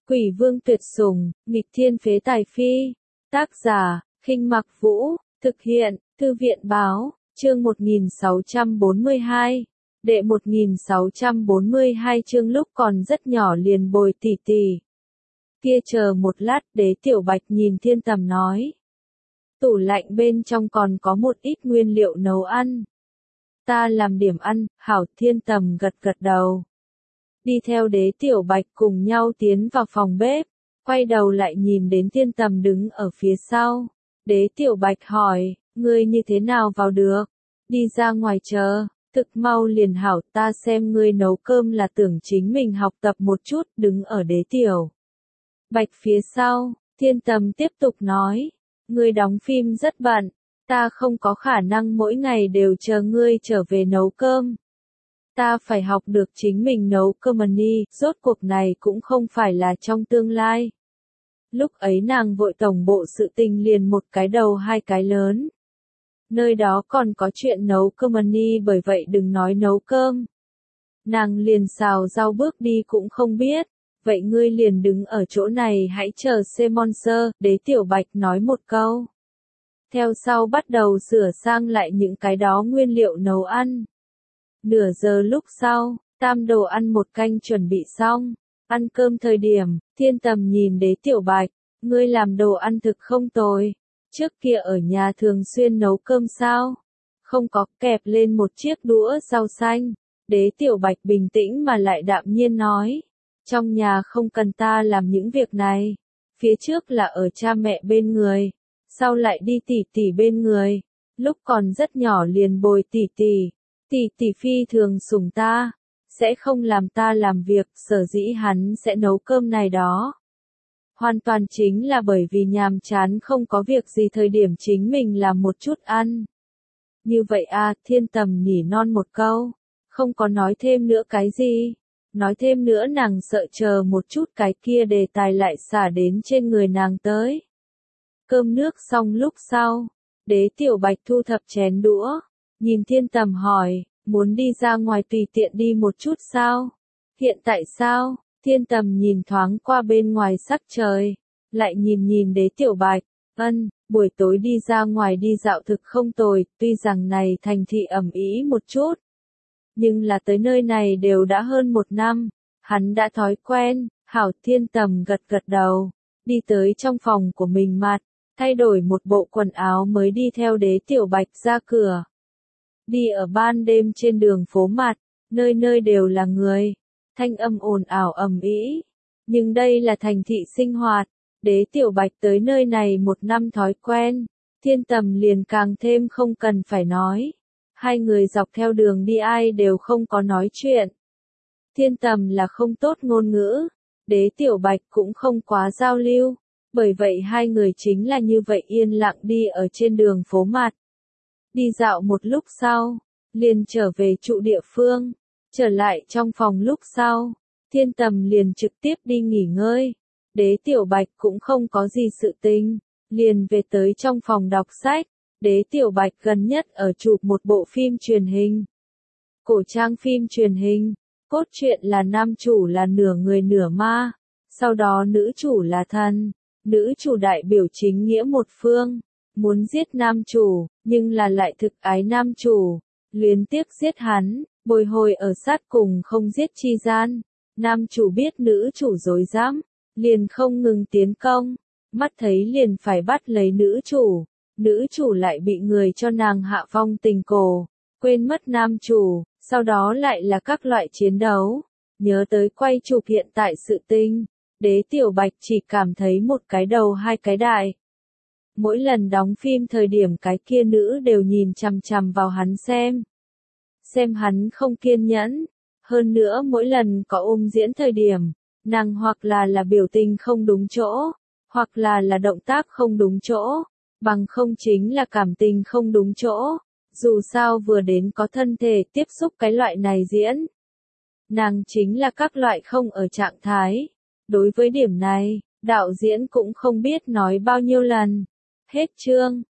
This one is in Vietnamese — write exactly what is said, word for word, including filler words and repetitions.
Quỷ vương tuyệt sủng, nghịch thiên phế tài phi. Tác giả, Khinh Mặc Vũ, thực hiện, Thư viện báo, chương một nghìn sáu trăm bốn mươi hai. Đệ một nghìn sáu trăm bốn mươi hai chương lúc còn rất nhỏ liền bồi tỉ tỉ. Kia chờ một lát, Đế Tiểu Bạch nhìn Thiên Tầm nói. Tủ lạnh bên trong còn có một ít nguyên liệu nấu ăn. Ta làm điểm ăn, hảo. Thiên Tầm gật gật đầu. Đi theo Đế Tiểu Bạch cùng nhau tiến vào phòng bếp, quay đầu lại nhìn đến Thiên Tầm đứng ở phía sau. Đế Tiểu Bạch hỏi, ngươi như thế nào vào được? Đi ra ngoài chờ, thực mau liền hảo. Ta xem ngươi nấu cơm là tưởng chính mình học tập một chút. Đứng ở Đế Tiểu Bạch phía sau, Thiên Tầm tiếp tục nói, ngươi đóng phim rất bận, ta không có khả năng mỗi ngày đều chờ ngươi trở về nấu cơm. Ta phải học được chính mình nấu cơm đi, rốt cuộc này cũng không phải là trong tương lai. Lúc ấy nàng vội tổng bộ sự tình liền một cái đầu hai cái lớn. Nơi đó còn có chuyện nấu cơm đi, bởi vậy đừng nói nấu cơm. Nàng liền xào rau bước đi cũng không biết. Vậy ngươi liền đứng ở chỗ này hãy chờ Semonser, Đế Tiểu Bạch nói một câu. Theo sau bắt đầu sửa sang lại những cái đó nguyên liệu nấu ăn. Nửa giờ lúc sau, tam đồ ăn một canh chuẩn bị xong. Ăn cơm thời điểm, Thiên Tầm nhìn Đế Tiểu Bạch, ngươi làm đồ ăn thực không tồi. Trước kia ở nhà thường xuyên nấu cơm sao? Không có, kẹp lên một chiếc đũa rau xanh. Đế Tiểu Bạch bình tĩnh mà lại đạm nhiên nói. Trong nhà không cần ta làm những việc này. Phía trước là ở cha mẹ bên người, sau lại đi tỉ tỉ bên người. Lúc còn rất nhỏ liền bồi tỉ tỉ. Tỉ tỉ phi thường sủng ta, sẽ không làm ta làm việc, sở dĩ hắn sẽ nấu cơm này đó. Hoàn toàn chính là bởi vì nhàm chán không có việc gì thời điểm chính mình làm một chút ăn. Như vậy à, Thiên Tầm nhỉ non một câu, không có nói thêm nữa cái gì. Nói thêm nữa nàng sợ chờ một chút cái kia đề tài lại xả đến trên người nàng tới. Cơm nước xong lúc sau, Đế Tiểu Bạch thu thập chén đũa, nhìn Thiên Tầm hỏi, muốn đi ra ngoài tùy tiện đi một chút sao? Hiện tại sao? Thiên Tầm nhìn thoáng qua bên ngoài sắc trời, lại nhìn nhìn Đế Tiểu Bạch, ân, buổi tối đi ra ngoài đi dạo thực không tồi, tuy rằng này thành thị ẩm ý một chút. Nhưng là tới nơi này đều đã hơn một năm, hắn đã thói quen. Hảo. Thiên Tầm gật gật đầu, đi tới trong phòng của mình mặt, thay đổi một bộ quần áo mới đi theo Đế Tiểu Bạch ra cửa. Đi ở ban đêm trên đường phố mặt, nơi nơi đều là người, thanh âm ồn ào ầm ĩ. Nhưng đây là thành thị sinh hoạt, Đế Tiểu Bạch tới nơi này một năm thói quen, Thiên Tầm liền càng thêm không cần phải nói. Hai người dọc theo đường đi ai đều không có nói chuyện. Thiên Tầm là không tốt ngôn ngữ, Đế Tiểu Bạch cũng không quá giao lưu, bởi vậy hai người chính là như vậy yên lặng đi ở trên đường phố mặt. Đi dạo một lúc sau, liền trở về trụ địa phương, trở lại trong phòng lúc sau, Thiên Tầm liền trực tiếp đi nghỉ ngơi. Đế Tiểu Bạch cũng không có gì sự tình, liền về tới trong phòng đọc sách. Đế Tiểu Bạch gần nhất ở chụp một bộ phim truyền hình. Cổ trang phim truyền hình, cốt truyện là nam chủ là nửa người nửa ma, sau đó nữ chủ là thần, nữ chủ đại biểu chính nghĩa một phương, muốn giết nam chủ, nhưng là lại thực ái nam chủ, luyến tiếc giết hắn, bồi hồi ở sát cùng không giết chi gian. Nam chủ biết nữ chủ dối dám, liền không ngừng tiến công, mắt thấy liền phải bắt lấy nữ chủ. Nữ chủ lại bị người cho nàng hạ phong tình cổ, quên mất nam chủ, sau đó lại là các loại chiến đấu. Nhớ tới quay chụp hiện tại sự tình, Đế Tiểu Bạch chỉ cảm thấy một cái đầu hai cái đại. Mỗi lần đóng phim thời điểm cái kia nữ đều nhìn chằm chằm vào hắn xem. Xem hắn không kiên nhẫn. Hơn nữa mỗi lần có ôm diễn thời điểm, nàng hoặc là là biểu tình không đúng chỗ, hoặc là là động tác không đúng chỗ. Bằng không chính là cảm tình không đúng chỗ, dù sao vừa đến có thân thể tiếp xúc cái loại này diễn. Nàng chính là các loại không ở trạng thái. Đối với điểm này, đạo diễn cũng không biết nói bao nhiêu lần. Hết chương.